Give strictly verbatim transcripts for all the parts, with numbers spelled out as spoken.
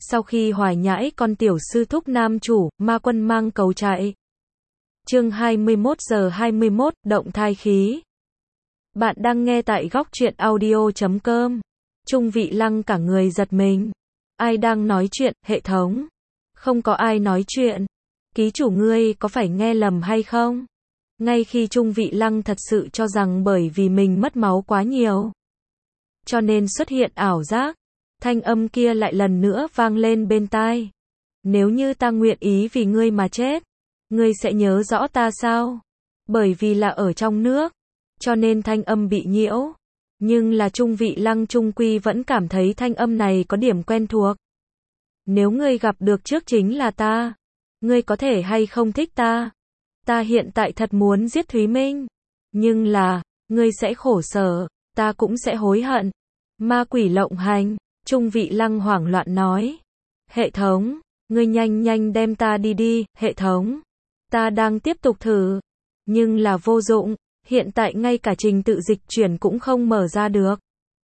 Sau khi hoài nhãi con tiểu sư thúc nam chủ, ma quân mang cầu chạy. Chương hai mươi mốt giờ hai mươi mốt, động thai khí. Bạn đang nghe tại góc truyện audio chấm com. Trung Vị Lăng cả người giật mình. Ai đang nói chuyện, hệ thống? Không có ai nói chuyện. Ký chủ ngươi có phải nghe lầm hay không? Ngay khi Trung Vị Lăng thật sự cho rằng bởi vì mình mất máu quá nhiều, cho nên xuất hiện ảo giác, thanh âm kia lại lần nữa vang lên bên tai. Nếu như ta nguyện ý vì ngươi mà chết, ngươi sẽ nhớ rõ ta sao? Bởi vì là ở trong nước, cho nên thanh âm bị nhiễu. Nhưng là Trung Vị Lăng trung quy vẫn cảm thấy thanh âm này có điểm quen thuộc. Nếu ngươi gặp được trước chính là ta, ngươi có thể hay không thích ta? Ta hiện tại thật muốn giết Thúy Minh. Nhưng là, ngươi sẽ khổ sở, ta cũng sẽ hối hận. Ma quỷ lộng hành, Trung Vị Lăng hoảng loạn nói. Hệ thống, ngươi nhanh nhanh đem ta đi đi, hệ thống. Ta đang tiếp tục thử, nhưng là vô dụng, hiện tại ngay cả trình tự dịch chuyển cũng không mở ra được.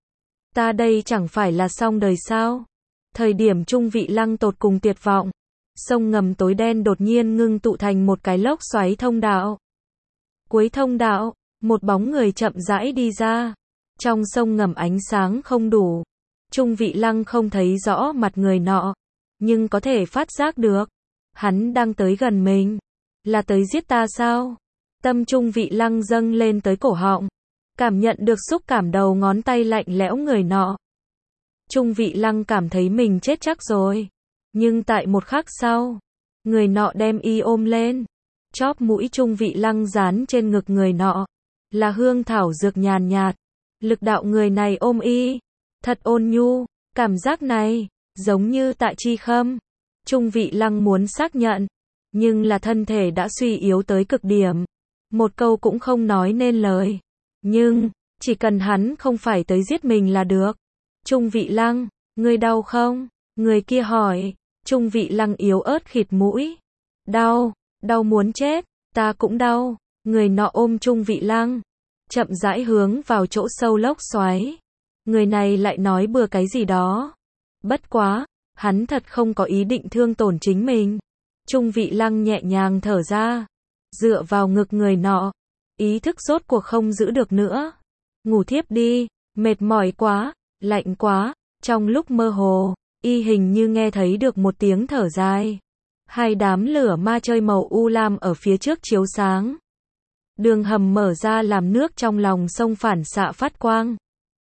Ta đây chẳng phải là xong đời sao? Thời điểm Trung Vị Lăng tột cùng tuyệt vọng, sông ngầm tối đen đột nhiên ngưng tụ thành một cái lốc xoáy thông đạo. Cuối thông đạo, một bóng người chậm rãi đi ra. Trong sông ngầm ánh sáng không đủ, Trung Vị Lăng không thấy rõ mặt người nọ, nhưng có thể phát giác được, hắn đang tới gần mình. Là tới giết ta sao? Tâm Trung Vị Lăng dâng lên tới cổ họng, cảm nhận được xúc cảm đầu ngón tay lạnh lẽo người nọ. Trung Vị Lăng cảm thấy mình chết chắc rồi. Nhưng tại một khắc sau, người nọ đem y ôm lên. Chóp mũi Trung Vị Lăng dán trên ngực người nọ, là hương thảo dược nhàn nhạt. Lực đạo người này ôm y, thật ôn nhu, cảm giác này, giống như tại chi khâm. Trung Vị Lăng muốn xác nhận, nhưng là thân thể đã suy yếu tới cực điểm. Một câu cũng không nói nên lời. Nhưng, chỉ cần hắn không phải tới giết mình là được. Trung Vị Lăng, ngươi đau không? Người kia hỏi. Trung Vị Lăng yếu ớt khịt mũi. Đau, đau muốn chết, ta cũng đau. Người nọ ôm Trung Vị Lăng, chậm rãi hướng vào chỗ sâu lốc xoáy. Người này lại nói bừa cái gì đó. Bất quá, hắn thật không có ý định thương tổn chính mình. Trung Vị Lăng nhẹ nhàng thở ra, dựa vào ngực người nọ, ý thức rốt cuộc không giữ được nữa. Ngủ thiếp đi, mệt mỏi quá, lạnh quá. Trong lúc mơ hồ, y hình như nghe thấy được một tiếng thở dài. Hai đám lửa ma chơi màu u lam ở phía trước chiếu sáng. Đường hầm mở ra làm nước trong lòng sông phản xạ phát quang.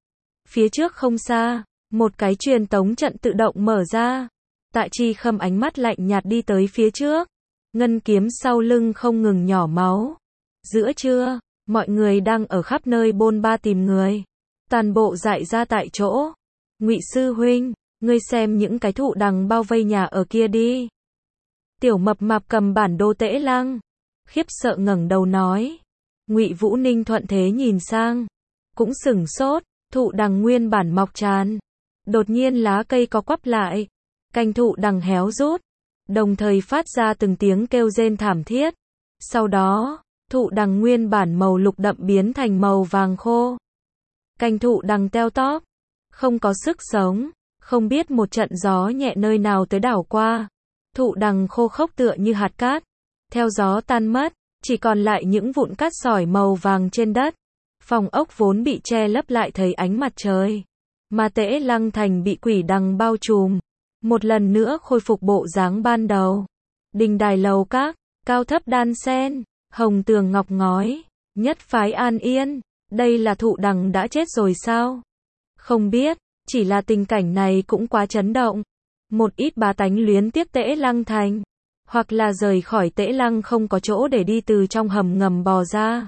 Phía trước không xa, một cái truyền tống trận tự động mở ra. Tại Chi Khâm ánh mắt lạnh nhạt đi tới phía trước. Ngân kiếm sau lưng không ngừng nhỏ máu. Giữa trưa, mọi người đang ở khắp nơi bôn ba tìm người. Toàn bộ dại ra tại chỗ. Ngụy sư huynh, ngươi xem những cái thụ đằng bao vây nhà ở kia đi. Tiểu Mập Mạp cầm bản đồ Tễ Lăng, khiếp sợ ngẩng đầu nói. Ngụy Vũ Ninh thuận thế nhìn sang, cũng sửng sốt. Thụ đằng nguyên bản mọc tràn, đột nhiên lá cây có quắp lại, cành thụ đằng héo rút, đồng thời phát ra từng tiếng kêu rên thảm thiết. Sau đó, thụ đằng nguyên bản màu lục đậm biến thành màu vàng khô. Cành thụ đằng teo tóp, không có sức sống, không biết một trận gió nhẹ nơi nào tới đảo qua. Thụ đằng khô khốc tựa như hạt cát, theo gió tan mất, chỉ còn lại những vụn cát sỏi màu vàng trên đất. Phòng ốc vốn bị che lấp lại thấy ánh mặt trời, mà Tễ Lăng thành bị quỷ đằng bao trùm, một lần nữa khôi phục bộ dáng ban đầu. Đình đài lầu các, cao thấp đan xen, hồng tường ngọc ngói, nhất phái an yên. Đây là thụ đằng đã chết rồi sao? Không biết, chỉ là tình cảnh này cũng quá chấn động. Một ít bá tánh luyến tiếc Tễ Lăng thành, hoặc là rời khỏi Tễ Lăng không có chỗ để đi từ trong hầm ngầm bò ra.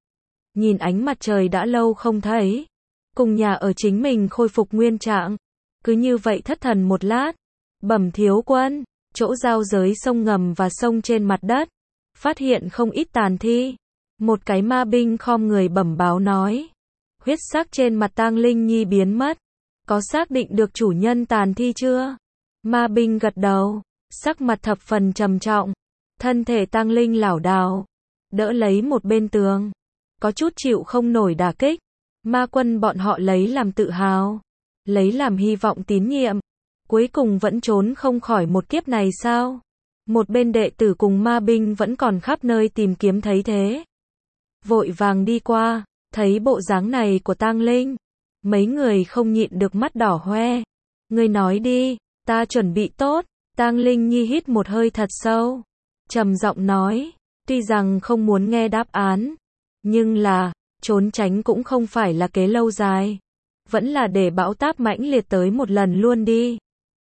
Nhìn ánh mặt trời đã lâu không thấy, cùng nhà ở chính mình khôi phục nguyên trạng, cứ như vậy thất thần một lát. Bẩm thiếu quân, chỗ giao giới sông ngầm và sông trên mặt đất, phát hiện không ít tàn thi. Một cái ma binh khom người bẩm báo nói, huyết sắc trên mặt tang linh nhi biến mất, có xác định được chủ nhân tàn thi chưa? Ma binh gật đầu, sắc mặt thập phần trầm trọng, thân thể tang linh lảo đảo, đỡ lấy một bên tường, có chút chịu không nổi đả kích. Ma quân bọn họ lấy làm tự hào, lấy làm hy vọng tín nhiệm. cuối cùng vẫn trốn không khỏi một kiếp này sao? Một bên đệ tử cùng ma binh vẫn còn khắp nơi tìm kiếm thấy thế. Vội vàng đi qua, thấy bộ dáng này của Tang Linh. Mấy người không nhịn được mắt đỏ hoe. Ngươi nói đi, ta chuẩn bị tốt. Tang Linh Nhi hít một hơi thật sâu. Trầm giọng nói, tuy rằng không muốn nghe đáp án. Nhưng là, trốn tránh cũng không phải là kế lâu dài. Vẫn là để bão táp mãnh liệt tới một lần luôn đi.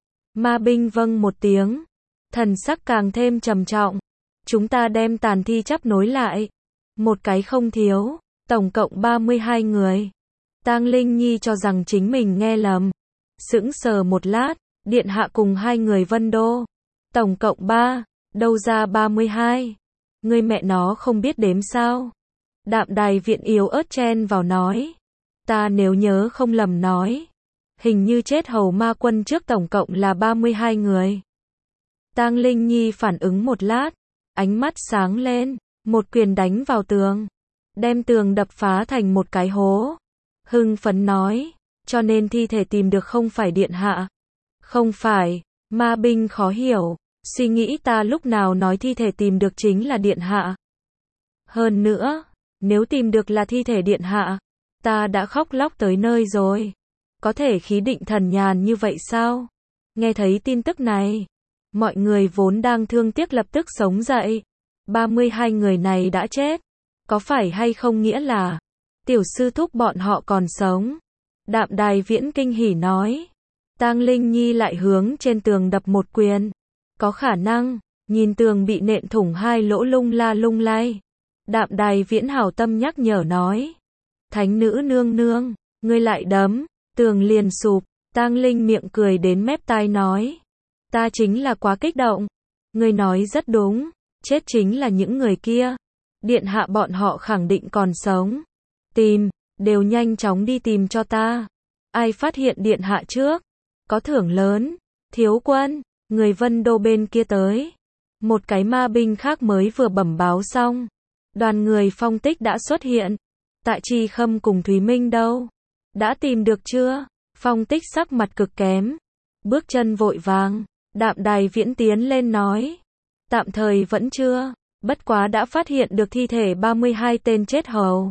Ma binh vâng một tiếng. Thần sắc càng thêm trầm trọng. Chúng ta đem tàn thi chắp nối lại. Một cái không thiếu. Tổng cộng ba mươi hai người. Tang Linh Nhi cho rằng chính mình nghe lầm. Sững sờ một lát. Điện hạ cùng hai người Vân Đô. Tổng cộng ba. Đâu ra ba mươi hai. Người mẹ nó không biết đếm sao. Đạm Đài Viễn yếu ớt chen vào nói. Ta nếu nhớ không lầm nói. Hình như chết hầu ma quân trước tổng cộng là ba mươi hai người. Tang Linh Nhi phản ứng một lát. Ánh mắt sáng lên. Một quyền đánh vào tường. Đem tường đập phá thành một cái hố. Hưng phấn nói. Cho nên thi thể tìm được không phải điện hạ. Không phải. Ma binh khó hiểu. Suy nghĩ ta lúc nào nói thi thể tìm được chính là điện hạ. Hơn nữa. Nếu tìm được là thi thể điện hạ. Ta đã khóc lóc tới nơi rồi. Có thể khí định thần nhàn như vậy sao? Nghe thấy tin tức này. Mọi người vốn đang thương tiếc lập tức sống dậy. ba mươi hai người này đã chết. Có phải hay không nghĩa là tiểu sư thúc bọn họ còn sống? Đạm Đài Viễn kinh hỉ nói. Tang Linh Nhi lại hướng trên tường đập một quyền. Có khả năng. Nhìn tường bị nện thủng hai lỗ lung la lung lay. Đạm Đài Viễn hảo tâm nhắc nhở nói. Thánh nữ nương nương. Ngươi lại đấm. Tường liền sụp. Tang Linh miệng cười đến mép tai nói. Ta chính là quá kích động. Ngươi nói rất đúng. Chết chính là những người kia. Điện hạ bọn họ khẳng định còn sống. Tìm. Đều nhanh chóng đi tìm cho ta. Ai phát hiện điện hạ trước. Có thưởng lớn. Thiếu quân. Người Vân Đô bên kia tới. Một cái ma binh khác mới vừa bẩm báo xong. Đoàn người Phong Tích đã xuất hiện. Tạ Chi Khâm cùng Thúy Minh đâu? Đã tìm được chưa? Phong Tích sắc mặt cực kém. Bước chân vội vàng. Đạm Đài Viễn tiến lên nói. Tạm thời vẫn chưa. Bất quá đã phát hiện được thi thể ba mươi hai tên chết hầu.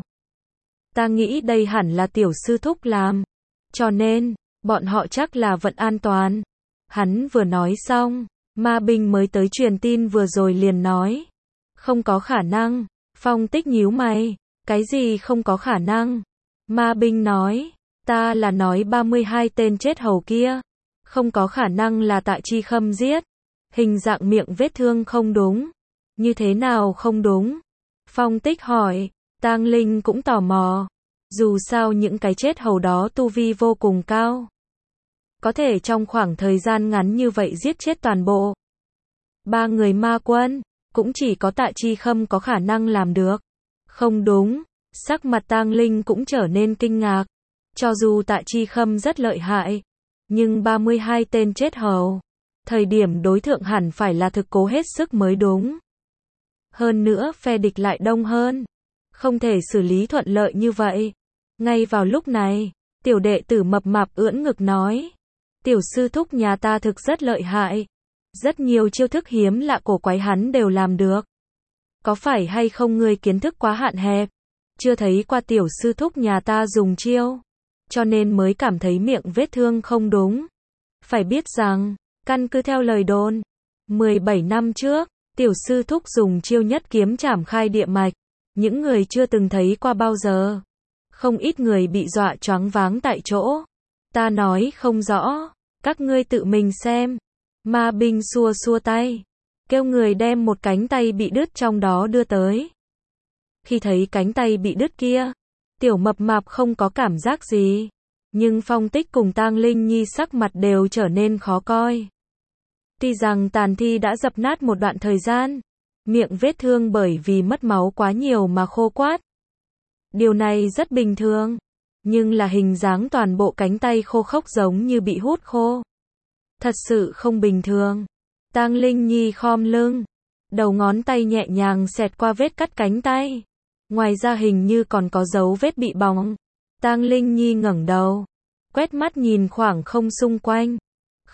Ta nghĩ đây hẳn là tiểu sư thúc làm. Cho nên, bọn họ chắc là vẫn an toàn. Hắn vừa nói xong, ma binh mới tới truyền tin vừa rồi liền nói. Không có khả năng. Phong Tích nhíu mày. Cái gì không có khả năng? Ma binh nói. Ta là nói ba mươi hai tên chết hầu kia. Không có khả năng là Tạ Chi Khâm giết. Hình dạng miệng vết thương không đúng. Như thế nào không đúng? Phong Tích hỏi. Tang Linh cũng tò mò. Dù sao những cái chết hầu đó tu vi vô cùng cao. Có thể trong khoảng thời gian ngắn như vậy giết chết toàn bộ. Ba người ma quân. Cũng chỉ có Tạ Chi Khâm có khả năng làm được. Không đúng. Sắc mặt Tang Linh cũng trở nên kinh ngạc. Cho dù Tạ Chi Khâm rất lợi hại. Nhưng ba mươi hai tên chết hầu. Thời điểm đối thượng hẳn phải là thực cố hết sức mới đúng. Hơn nữa phe địch lại đông hơn. Không thể xử lý thuận lợi như vậy. Ngay vào lúc này, tiểu đệ tử mập mạp ưỡn ngực nói. Tiểu sư thúc nhà ta thực rất lợi hại. Rất nhiều chiêu thức hiếm lạ cổ quái hắn đều làm được. Có phải hay không ngươi kiến thức quá hạn hẹp? Chưa thấy qua tiểu sư thúc nhà ta dùng chiêu. Cho nên mới cảm thấy miệng vết thương không đúng. Phải biết rằng, căn cứ theo lời đồn, mười bảy năm trước, tiểu sư thúc dùng chiêu nhất kiếm trảm khai địa mạch. Những người chưa từng thấy qua bao giờ. Không ít người bị dọa choáng váng tại chỗ. Ta nói không rõ. Các ngươi tự mình xem. Ma binh xua xua tay. Kêu người đem một cánh tay bị đứt trong đó đưa tới. Khi thấy cánh tay bị đứt kia, tiểu mập mạp không có cảm giác gì. Nhưng Phong Tích cùng Tang Linh Nhi sắc mặt đều trở nên khó coi. Tuy rằng tàn thi đã dập nát một đoạn thời gian. Miệng vết thương bởi vì mất máu quá nhiều mà khô quát. Điều này rất bình thường. Nhưng là hình dáng toàn bộ cánh tay khô khốc giống như bị hút khô. Thật sự không bình thường. Tang Linh Nhi khom lưng. Đầu ngón tay nhẹ nhàng xẹt qua vết cắt cánh tay. Ngoài ra hình như còn có dấu vết bị bỏng. Tang Linh Nhi ngẩng đầu. Quét mắt nhìn khoảng không xung quanh.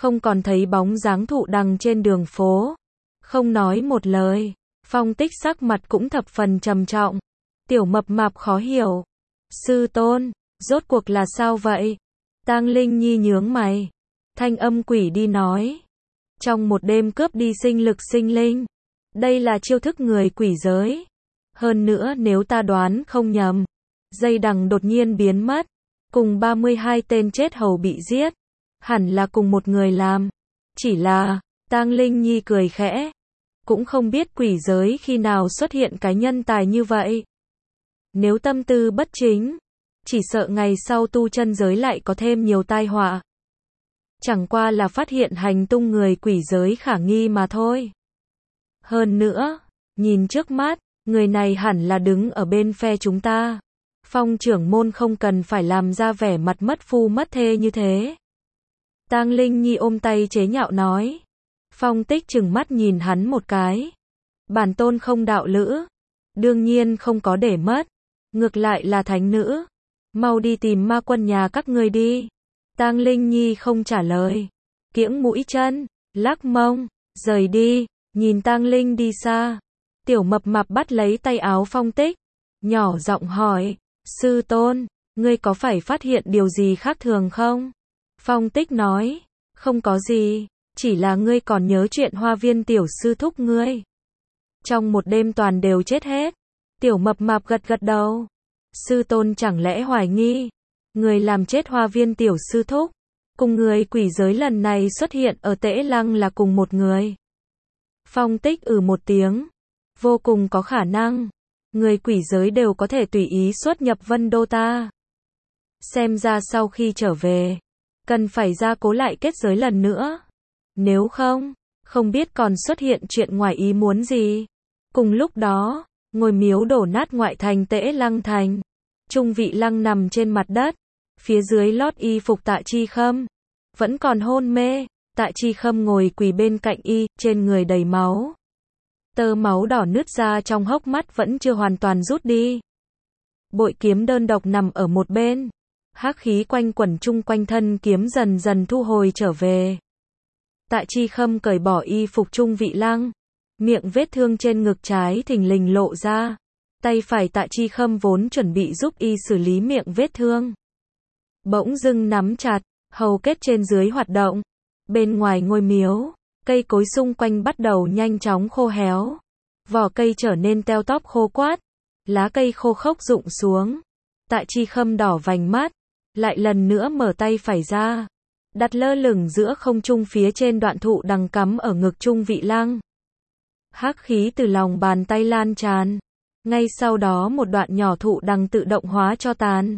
không còn thấy bóng dáng thụ đằng trên đường phố. Không nói một lời, Phong Tích sắc mặt cũng thập phần trầm trọng. Tiểu Mập Mạp khó hiểu. Sư tôn, rốt cuộc là sao vậy? Tang Linh Nhi nhướng mày. Thanh âm quỷ đi nói. Trong một đêm cướp đi sinh lực sinh linh. Đây là chiêu thức người quỷ giới. Hơn nữa nếu ta đoán không nhầm, dây đằng đột nhiên biến mất, cùng ba mươi hai tên chết hầu bị giết, hẳn là cùng một người làm. Chỉ là, Tang Linh Nhi cười khẽ, cũng không biết quỷ giới khi nào xuất hiện cái nhân tài như vậy. Nếu tâm tư bất chính, chỉ sợ ngày sau tu chân giới lại có thêm nhiều tai họa. Chẳng qua là phát hiện hành tung người quỷ giới khả nghi mà thôi. Hơn nữa, nhìn trước mắt, người này hẳn là đứng ở bên phe chúng ta. Phong trưởng môn không cần phải làm ra vẻ mặt mất phu mất thê như thế. Tang Linh Nhi ôm tay chế nhạo nói. Phong Tích trừng mắt nhìn hắn một cái. Bản tôn không đạo lữ, đương nhiên không có để mất, ngược lại là thánh nữ. Mau đi tìm ma quân nhà các ngươi đi. Tang Linh Nhi không trả lời, kiễng mũi chân, lắc mông, rời đi. Nhìn Tang Linh đi xa, Tiểu Mập Mạp bắt lấy tay áo Phong Tích, nhỏ giọng hỏi, sư tôn, ngươi có phải phát hiện điều gì khác thường không? Phong Tích nói, không có gì, chỉ là ngươi còn nhớ chuyện Hoa Viên tiểu sư thúc ngươi. Trong một đêm toàn đều chết hết. Tiểu Mập Mạp gật gật đầu. Sư tôn chẳng lẽ hoài nghi, người làm chết Hoa Viên tiểu sư thúc, cùng người quỷ giới lần này xuất hiện ở Tễ Lăng là cùng một người? Phong Tích ừ một tiếng, vô cùng có khả năng, người quỷ giới đều có thể tùy ý xuất nhập Vân Đô ta. Xem ra sau khi trở về, cần phải gia cố lại kết giới lần nữa. Nếu không, không biết còn xuất hiện chuyện ngoài ý muốn gì. Cùng lúc đó, ngôi miếu đổ nát ngoại thành Tễ Lăng thành, Trung Vị Lăng nằm trên mặt đất, phía dưới lót y phục Tạ Chi Khâm, vẫn còn hôn mê. Tạ Chi Khâm ngồi quỳ bên cạnh y, trên người đầy máu. Tơ máu đỏ nứt ra trong hốc mắt vẫn chưa hoàn toàn rút đi. Bội kiếm đơn độc nằm ở một bên. Hắc khí quanh quẩn chung quanh thân kiếm dần dần thu hồi trở về. Tạ Chi Khâm cởi bỏ y phục Trung Vị Lăng. Miệng vết thương trên ngực trái thình lình lộ ra. Tay phải Tạ Chi Khâm vốn chuẩn bị giúp y xử lý miệng vết thương, bỗng dưng nắm chặt, hầu kết trên dưới hoạt động. Bên ngoài ngôi miếu, cây cối xung quanh bắt đầu nhanh chóng khô héo. Vỏ cây trở nên teo tóp khô quát. Lá cây khô khốc rụng xuống. Tạ Chi Khâm đỏ vành mắt, lại lần nữa mở tay phải ra, đặt lơ lửng giữa không trung phía trên đoạn thụ đằng cắm ở ngực Trung Vị Lăng. Hắc khí từ lòng bàn tay lan tràn. Ngay sau đó một đoạn nhỏ thụ đằng tự động hóa cho tàn,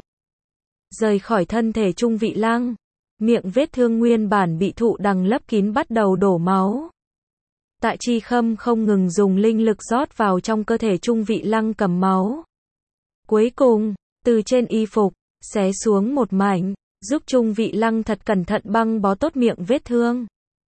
rời khỏi thân thể Trung Vị Lăng. Miệng vết thương nguyên bản bị thụ đằng lấp kín bắt đầu đổ máu. Tạ Chi Khâm không ngừng dùng linh lực rót vào trong cơ thể Trung Vị Lăng cầm máu. Cuối cùng, từ trên y phục, xé xuống một mảnh, giúp Trung Vị Lăng thật cẩn thận băng bó tốt miệng vết thương.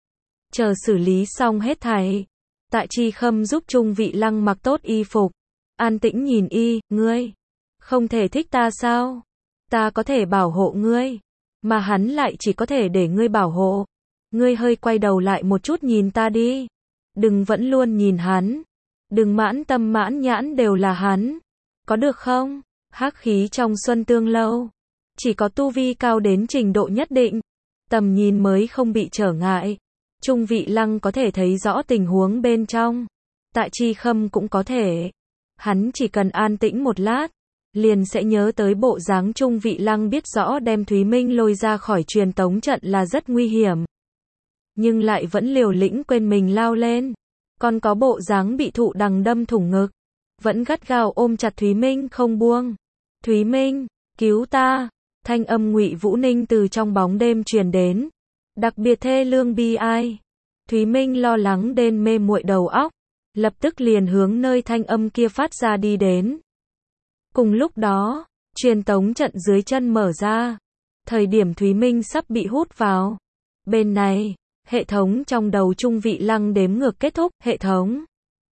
Chờ xử lý xong hết thảy, Tạ Chi Khâm giúp Trung Vị Lăng mặc tốt y phục, an tĩnh nhìn y, ngươi, không thể thích ta sao? Ta có thể bảo hộ ngươi, mà hắn lại chỉ có thể để ngươi bảo hộ. Ngươi hơi quay đầu lại một chút nhìn ta đi. Đừng vẫn luôn nhìn hắn. Đừng mãn tâm mãn nhãn đều là hắn. Có được không? Hắc khí trong Xuân Tương Lâu, chỉ có tu vi cao đến trình độ nhất định, tầm nhìn mới không bị trở ngại. Trung Vị Lăng có thể thấy rõ tình huống bên trong. Tạ Chi Khâm cũng có thể. Hắn chỉ cần an tĩnh một lát, liền sẽ nhớ tới bộ dáng Trung Vị Lăng biết rõ đem Thúy Minh lôi ra khỏi truyền tống trận là rất nguy hiểm, nhưng lại vẫn liều lĩnh quên mình lao lên. Còn có bộ dáng bị thụ đằng đâm thủng ngực, vẫn gắt gao ôm chặt Thúy Minh không buông. Thúy Minh, cứu ta! Thanh âm Ngụy Vũ Ninh từ trong bóng đêm truyền đến, đặc biệt thê lương bi ai. Thúy Minh lo lắng đến mê muội đầu óc, lập tức liền hướng nơi thanh âm kia phát ra đi đến. Cùng lúc đó, truyền tống trận dưới chân mở ra. Thời điểm Thúy Minh sắp bị hút vào. Bên này, hệ thống trong đầu Trung Vị Lăng đếm ngược kết thúc. Hệ thống,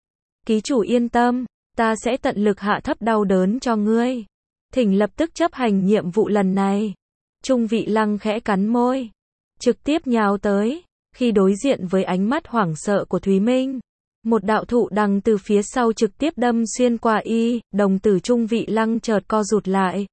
ký chủ yên tâm, ta sẽ tận lực hạ thấp đau đớn cho ngươi. Thỉnh lập tức chấp hành nhiệm vụ lần này. Trung Vị Lăng khẽ cắn môi, trực tiếp nhào tới. Khi đối diện với ánh mắt hoảng sợ của Thúy Minh, một đạo thụ đằng từ phía sau trực tiếp đâm xuyên qua y, đồng tử Trung Vị Lăng chợt co rụt lại.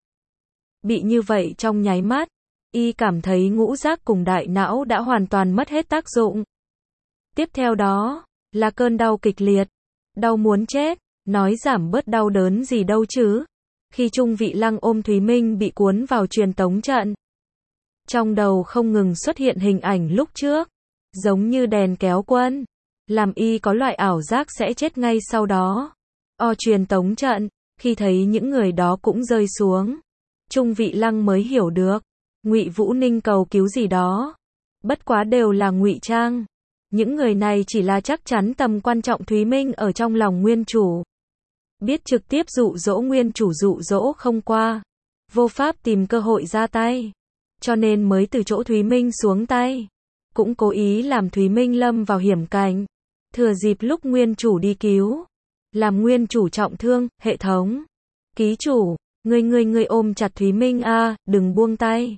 Bị như vậy trong nháy mắt, y cảm thấy ngũ giác cùng đại não đã hoàn toàn mất hết tác dụng. Tiếp theo đó, là cơn đau kịch liệt, đau muốn chết, nói giảm bớt đau đớn gì đâu chứ. Khi Trung Vị Lăng ôm Thúy Minh bị cuốn vào truyền tống trận, trong đầu không ngừng xuất hiện hình ảnh lúc trước, giống như đèn kéo quân, làm y có loại ảo giác sẽ chết ngay sau đó. O truyền tống trận, khi thấy những người đó cũng rơi xuống, Trung Vị Lăng mới hiểu được, Ngụy Vũ Ninh cầu cứu gì đó, bất quá đều là ngụy trang. Những người này chỉ là chắc chắn tầm quan trọng Thúy Minh ở trong lòng nguyên chủ. Biết trực tiếp dụ dỗ nguyên chủ dụ dỗ không qua, vô pháp tìm cơ hội ra tay, cho nên mới từ chỗ Thúy Minh xuống tay. Cũng cố ý làm Thúy Minh lâm vào hiểm cảnh, thừa dịp lúc nguyên chủ đi cứu, làm nguyên chủ trọng thương. Hệ thống, ký chủ, ngươi ngươi ngươi ôm chặt Thúy Minh a, đừng buông tay.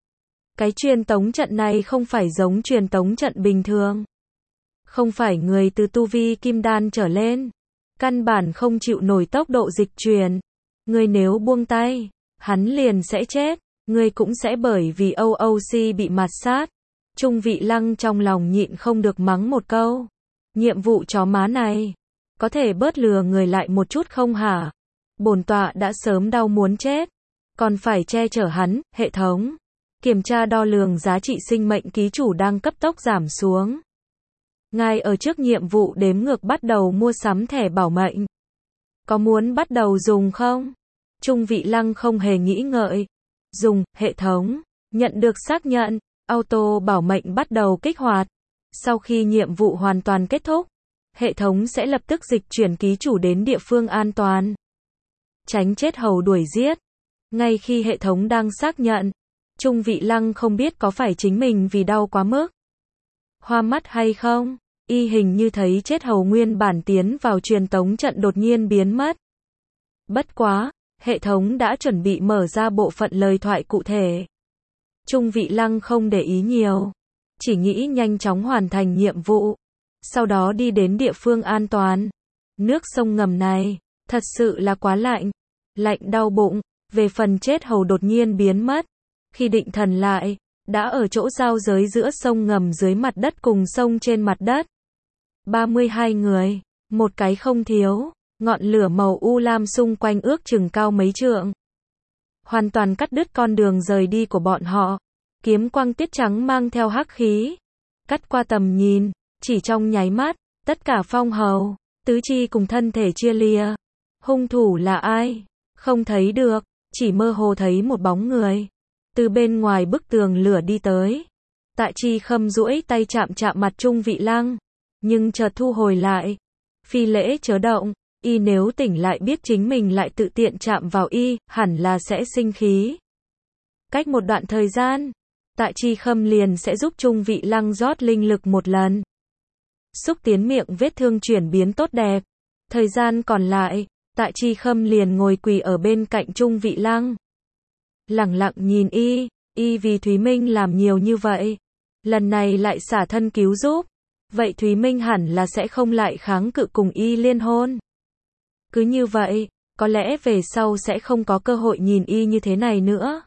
Cái truyền tống trận này không phải giống truyền tống trận bình thường, không phải người từ tu vi kim đan trở lên, căn bản không chịu nổi tốc độ dịch truyền. Ngươi nếu buông tay, hắn liền sẽ chết, ngươi cũng sẽ bởi vì o o xê bị mạt sát. Trung Vị Lăng trong lòng nhịn không được mắng một câu. Nhiệm vụ chó má này, có thể bớt lừa người lại một chút không hả? Bổn tọa đã sớm đau muốn chết, còn phải che chở hắn. Hệ thống, kiểm tra đo lường giá trị sinh mệnh ký chủ đang cấp tốc giảm xuống. Ngài ở trước nhiệm vụ đếm ngược bắt đầu mua sắm thẻ bảo mệnh. Có muốn bắt đầu dùng không? Trung Vị Lăng không hề nghĩ ngợi. Dùng. Hệ thống, nhận được xác nhận, auto bảo mệnh bắt đầu kích hoạt. Sau khi nhiệm vụ hoàn toàn kết thúc, hệ thống sẽ lập tức dịch chuyển ký chủ đến địa phương an toàn, tránh chết hầu đuổi giết. Ngay khi hệ thống đang xác nhận, Trung Vị Lăng không biết có phải chính mình vì đau quá mức hoa mắt hay không, y hình như thấy chết hầu nguyên bản tiến vào truyền tống trận đột nhiên biến mất. Bất quá, hệ thống đã chuẩn bị mở ra bộ phận lời thoại cụ thể. Trung Vị Lăng không để ý nhiều, chỉ nghĩ nhanh chóng hoàn thành nhiệm vụ, sau đó đi đến địa phương an toàn. Nước sông ngầm này, thật sự là quá lạnh, lạnh đau bụng. Về phần chết hầu đột nhiên biến mất, khi định thần lại, đã ở chỗ giao giới giữa sông ngầm dưới mặt đất cùng sông trên mặt đất. ba mươi hai người, một cái không thiếu, ngọn lửa màu u lam xung quanh ước chừng cao mấy trượng, hoàn toàn cắt đứt con đường rời đi của bọn họ. Kiếm quang tiết trắng mang theo hắc khí, cắt qua tầm nhìn, chỉ trong nháy mắt, tất cả phong hầu, tứ chi cùng thân thể chia lìa. Hung thủ là ai? Không thấy được, chỉ mơ hồ thấy một bóng người từ bên ngoài bức tường lửa đi tới. Tạ Chi Khâm duỗi tay chạm chạm mặt Trung Vị Lăng, nhưng chợt thu hồi lại. Phi lễ chớ động, y nếu tỉnh lại biết chính mình lại tự tiện chạm vào y, hẳn là sẽ sinh khí. Cách một đoạn thời gian, Tạ Chi Khâm liền sẽ giúp Trung Vị Lăng rót linh lực một lần, xúc tiến miệng vết thương chuyển biến tốt đẹp. Thời gian còn lại, Tạ Chi Khâm liền ngồi quỳ ở bên cạnh Trung Vị Lăng, lẳng lặng nhìn y. Y vì Thúy Minh làm nhiều như vậy, lần này lại xả thân cứu giúp, vậy Thúy Minh hẳn là sẽ không lại kháng cự cùng y liên hôn. Cứ như vậy, có lẽ về sau sẽ không có cơ hội nhìn y như thế này nữa.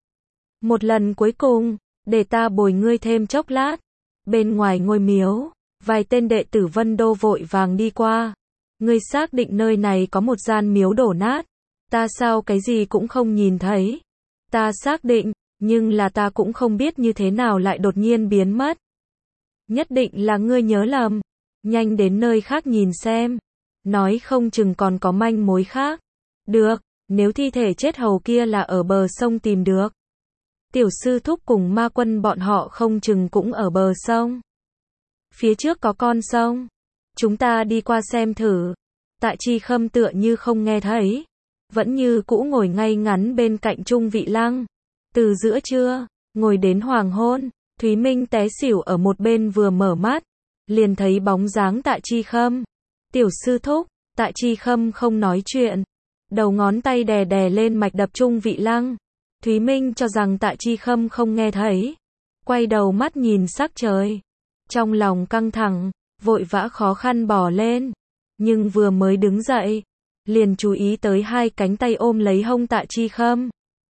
Một lần cuối cùng, để ta bồi ngươi thêm chốc lát. Bên ngoài ngôi miếu, vài tên đệ tử Vân Đô vội vàng đi qua. Ngươi xác định nơi này có một gian miếu đổ nát? Ta sao cái gì cũng không nhìn thấy? Ta xác định, nhưng là ta cũng không biết như thế nào lại đột nhiên biến mất. Nhất định là ngươi nhớ lầm. Nhanh đến nơi khác nhìn xem. Nói không chừng còn có manh mối khác. Được, nếu thi thể chết hầu kia là ở bờ sông tìm được, tiểu sư thúc cùng ma quân bọn họ không chừng cũng ở bờ sông. Phía trước có con sông, chúng ta đi qua xem thử. Tạ Chi Khâm tựa như không nghe thấy, vẫn như cũ ngồi ngay ngắn bên cạnh Trung Vị Lăng. Từ giữa trưa, ngồi đến hoàng hôn, Thúy Minh té xỉu ở một bên vừa mở mắt, liền thấy bóng dáng Tạ Chi Khâm. Tiểu sư thúc, Tạ Chi Khâm không nói chuyện, đầu ngón tay đè đè lên mạch đập Trung Vị Lăng. Thúy Minh cho rằng Tạ Chi Khâm không nghe thấy, quay đầu mắt nhìn sắc trời. Trong lòng căng thẳng, vội vã khó khăn bò lên. Nhưng vừa mới đứng dậy, liền chú ý tới hai cánh tay ôm lấy hông Tạ Chi Khâm.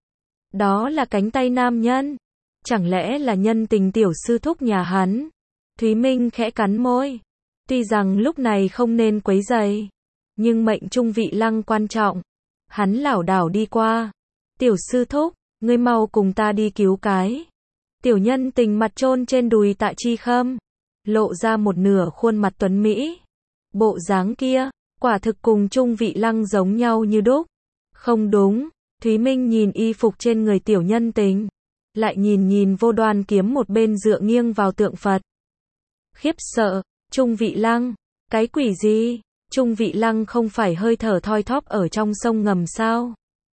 Đó là cánh tay nam nhân. Chẳng lẽ là nhân tình tiểu sư thúc nhà hắn? Thúy Minh khẽ cắn môi. Tuy rằng lúc này không nên quấy rầy, nhưng mệnh Trung Vị Lăng quan trọng. Hắn lảo đảo đi qua. Tiểu sư thúc, ngươi mau cùng ta đi cứu cái. Tiểu nhân tình mặt chôn trên đùi Tạ Chi Khâm, lộ ra một nửa khuôn mặt tuấn Mỹ. Bộ dáng kia, quả thực cùng Trung Vị Lăng giống nhau như đúc. Không đúng, Thúy Minh nhìn y phục trên người tiểu nhân tình, lại nhìn nhìn Vô Đoan Kiếm một bên dựa nghiêng vào tượng Phật. Khiếp sợ, Trung Vị Lăng, cái quỷ gì? Trung Vị Lăng không phải hơi thở thoi thóp ở trong sông ngầm sao?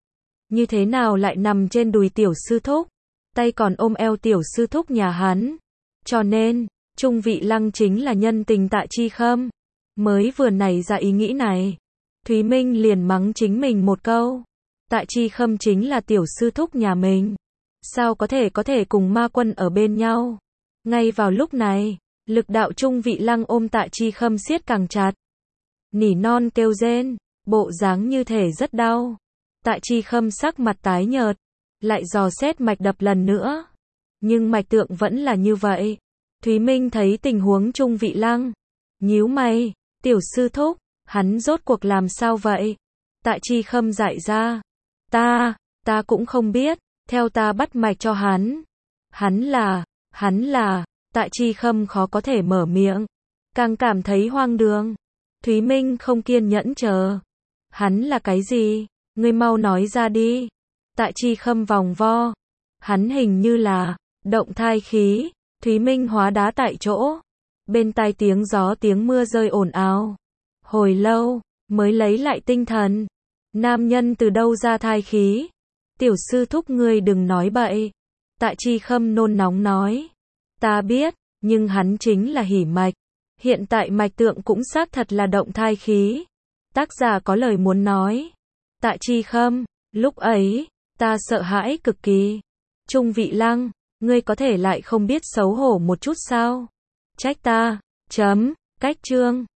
Như thế nào lại nằm trên đùi tiểu sư thúc, tay còn ôm eo tiểu sư thúc nhà hắn? Cho nên, Trung Vị Lăng chính là nhân tình Tạ Chi Khâm. Mới vừa nảy ra ý nghĩ này, Thúy Minh liền mắng chính mình một câu. Tạ Chi Khâm chính là tiểu sư thúc nhà mình. Sao có thể có thể cùng ma quân ở bên nhau? Ngay vào lúc này, lực đạo Trung Vị Lăng ôm Tạ Chi Khâm siết càng chặt. Nỉ non kêu rên, bộ dáng như thể rất đau. Tạ Chi Khâm sắc mặt tái nhợt, lại dò xét mạch đập lần nữa. Nhưng mạch tượng vẫn là như vậy. Thúy Minh thấy tình huống Trung Vị Lăng, nhíu mày, tiểu sư thúc, hắn rốt cuộc làm sao vậy? Tạ Chi Khâm dại ra, ta, ta cũng không biết, theo ta bắt mạch cho hắn. Hắn là, hắn là, Tạ Chi Khâm khó có thể mở miệng, càng cảm thấy hoang đường. Thúy Minh không kiên nhẫn chờ. Hắn là cái gì? Ngươi mau nói ra đi. Tạ Chi Khâm vòng vo. Hắn hình như là động thai khí. Thúy Minh hóa đá tại chỗ. Bên tai tiếng gió tiếng mưa rơi ồn ào. Hồi lâu, mới lấy lại tinh thần. Nam nhân từ đâu ra thai khí? Tiểu sư thúc ngươi đừng nói bậy. Tạ Chi Khâm nôn nóng nói. Ta biết, nhưng hắn chính là hỉ mạch. Hiện tại mạch tượng cũng xác thật là động thai khí. Tác giả có lời muốn nói. Tạ Chi Khâm, lúc ấy, ta sợ hãi cực kỳ. Trung Vị Lăng, ngươi có thể lại không biết xấu hổ một chút sao? Trách ta, chấm, cách chương.